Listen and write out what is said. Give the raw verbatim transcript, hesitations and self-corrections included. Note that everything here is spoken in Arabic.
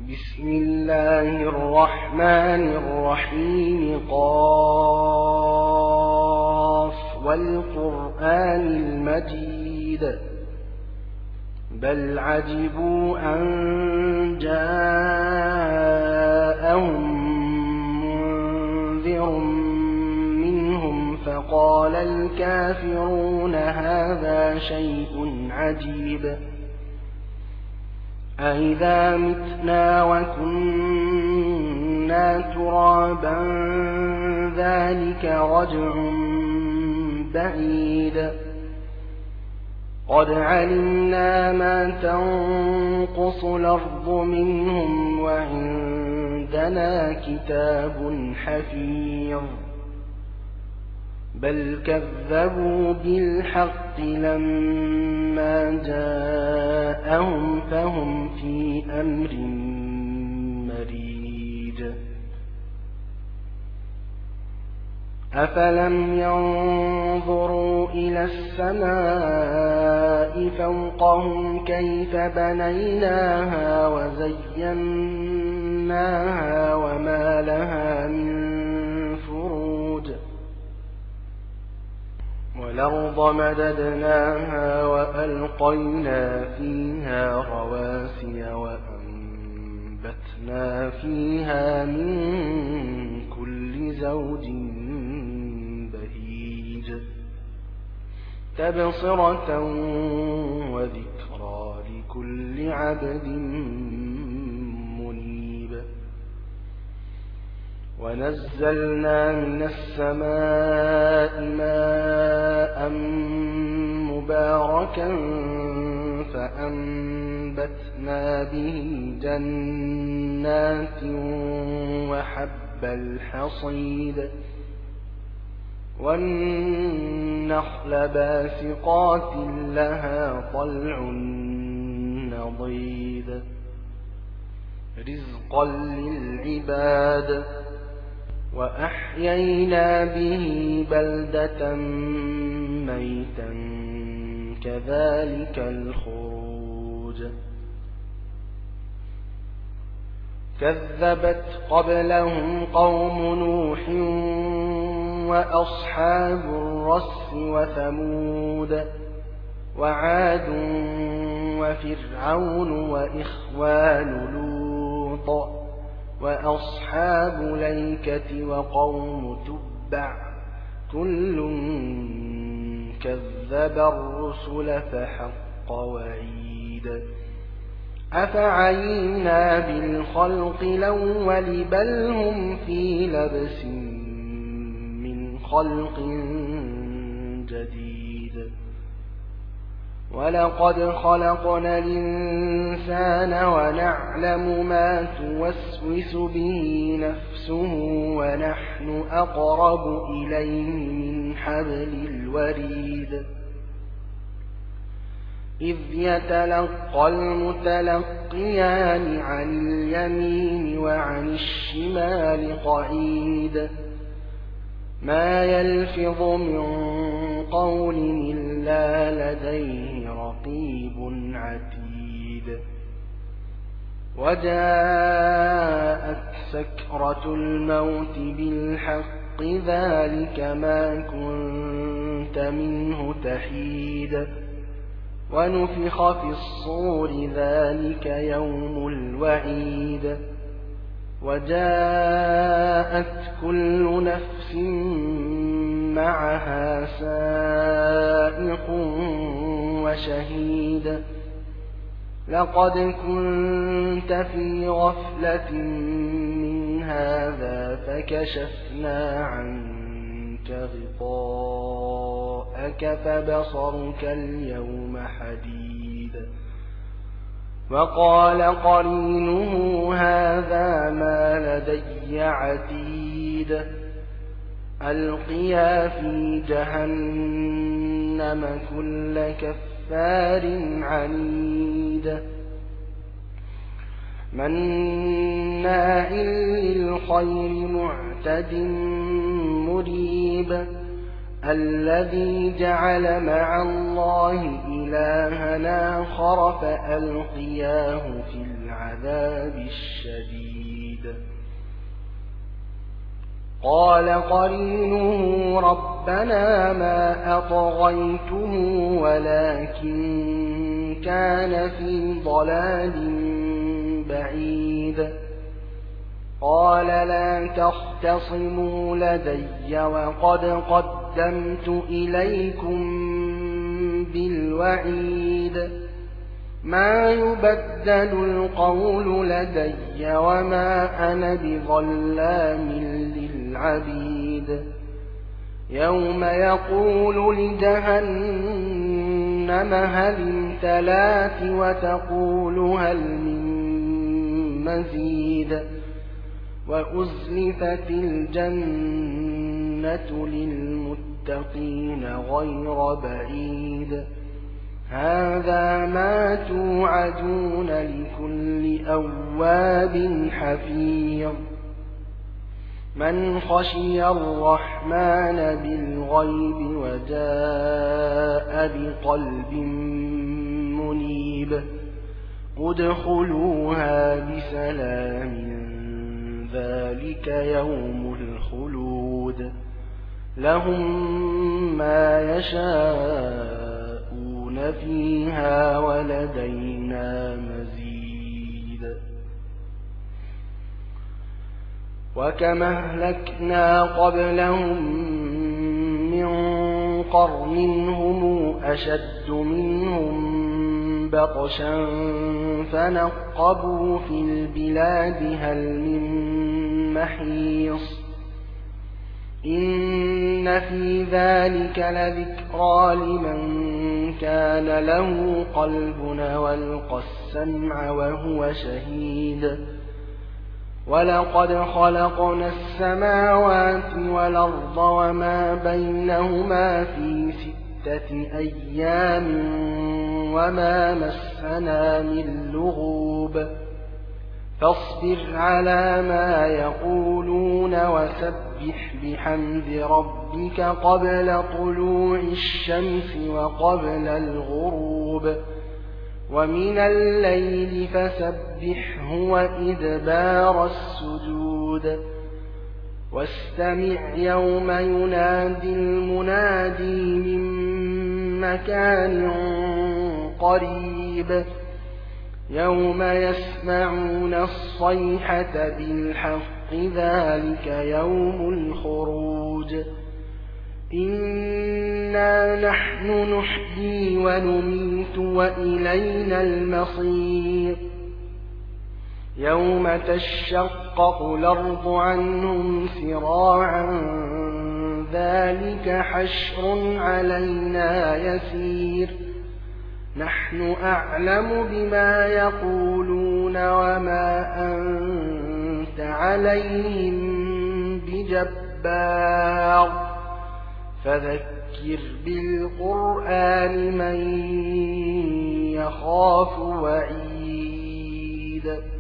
بسم الله الرحمن الرحيم قاف والقرآن المجيد بل عجبوا أن جاءهم منذر منهم فقال الكافرون هذا شيء عجيب أإذا متنا وكنا ترابا ذلك رجع بعيد قد علمنا ما تنقص الأرض منهم وعندنا كتاب حفيظ بل كذبوا بالحق لما جاءهم فهم في أمر مريج أفلم ينظروا إلى السماء فوقهم كيف بنيناها وزيناها وما لها من فروج والأرض مددناها وألقينا فيها رواسي وأنبتنا فيها من كل زوج بهيج تبصرة وذكرى لكل عبد منيب ونزلنا من السماء ماء مباركا فأنبتنا به جنات وحب الحصيد والنخل باسقات لها طلع نضيد رزقا للعباد وأحيينا به بلدة ميتا كذلك الخروج كذبت قبلهم قوم نوح وأصحاب الرس وثمود وعاد وفرعون وإخوان لوط وأصحاب الأيكة وقوم تبع كل كذب الرسل فحق وعيد أفعينا بالخلق الأول بل هم في لبس من خلق جديد ولقد خلقنا الإنسان ونعلم ما توسوس به نفسه ونحن أقرب إليه من حبل الوريد إذ يتلقى المتلقيان عن اليمين وعن الشمال قعيد ما يلفظ من قول إلا لديه رقيب عتيد وجاءت سكرة الموت بالحق ذلك ما كنت منه تحيد ونفخ في الصور ذلك يوم الوعيد وجاءت كل نفس معها سائق وشهيد لقد كنت في غفلة من هذا فكشفنا عنك غطاءك فبصرك اليوم حديد وقال قرينه هذا ما لدي عتيد ألقيا في جهنم كل كفار عنيد مناع للخير معتد مريب الذي جعل مع الله إلها إلها آخر فألقياه في العذاب الشديد قال قرينه ربنا ما أطغيته ولكن كان في ضلال بعيد قال لا تختصموا لدي وقد قدمت إليكم بالوعيد ما يبدل القول لدي وما أنا بظلام للعبيد يوم يقول لجهنم هل امتلأت وتقول هل من مزيد وأزلفت الجنة للمتقين غير بعيد هذا ما توعدون لكل أواب حفيظ من خشي الرحمن بالغيب وجاء بقلب منيب ادخلوها بسلام ذلك يوم الخلود لهم ما يشاءون فيها ولدينا مزيد وكما أهلكنا قبلهم من قرن هم أشد منهم بطشا فنقبوا في البلاد هل من محيص إن في ذلك لذكرى لمن كان له قلب والقى السمع وهو شهيد ولقد خلقنا السماوات والأرض وما بينهما في ستة أيام وما مسنا من لغوب فاصبر على ما يقولون وسبح بحمد ربك قبل طلوع الشمس وقبل الغروب ومن الليل فسبحه وإدبار السجود واستمع يوم ينادي المنادي من مكان قريب يوم يسمعون الصيحة بالحق ذلك يوم الخروج إنا نحن نحيي ونميت وإلينا المصير يوم تشقق الأرض عنهم سراعا ذلك حشر علينا يسير نحن أعلم بما يقولون وما أنت عليهم بجبار فذكر بالقرآن من يخاف وعيد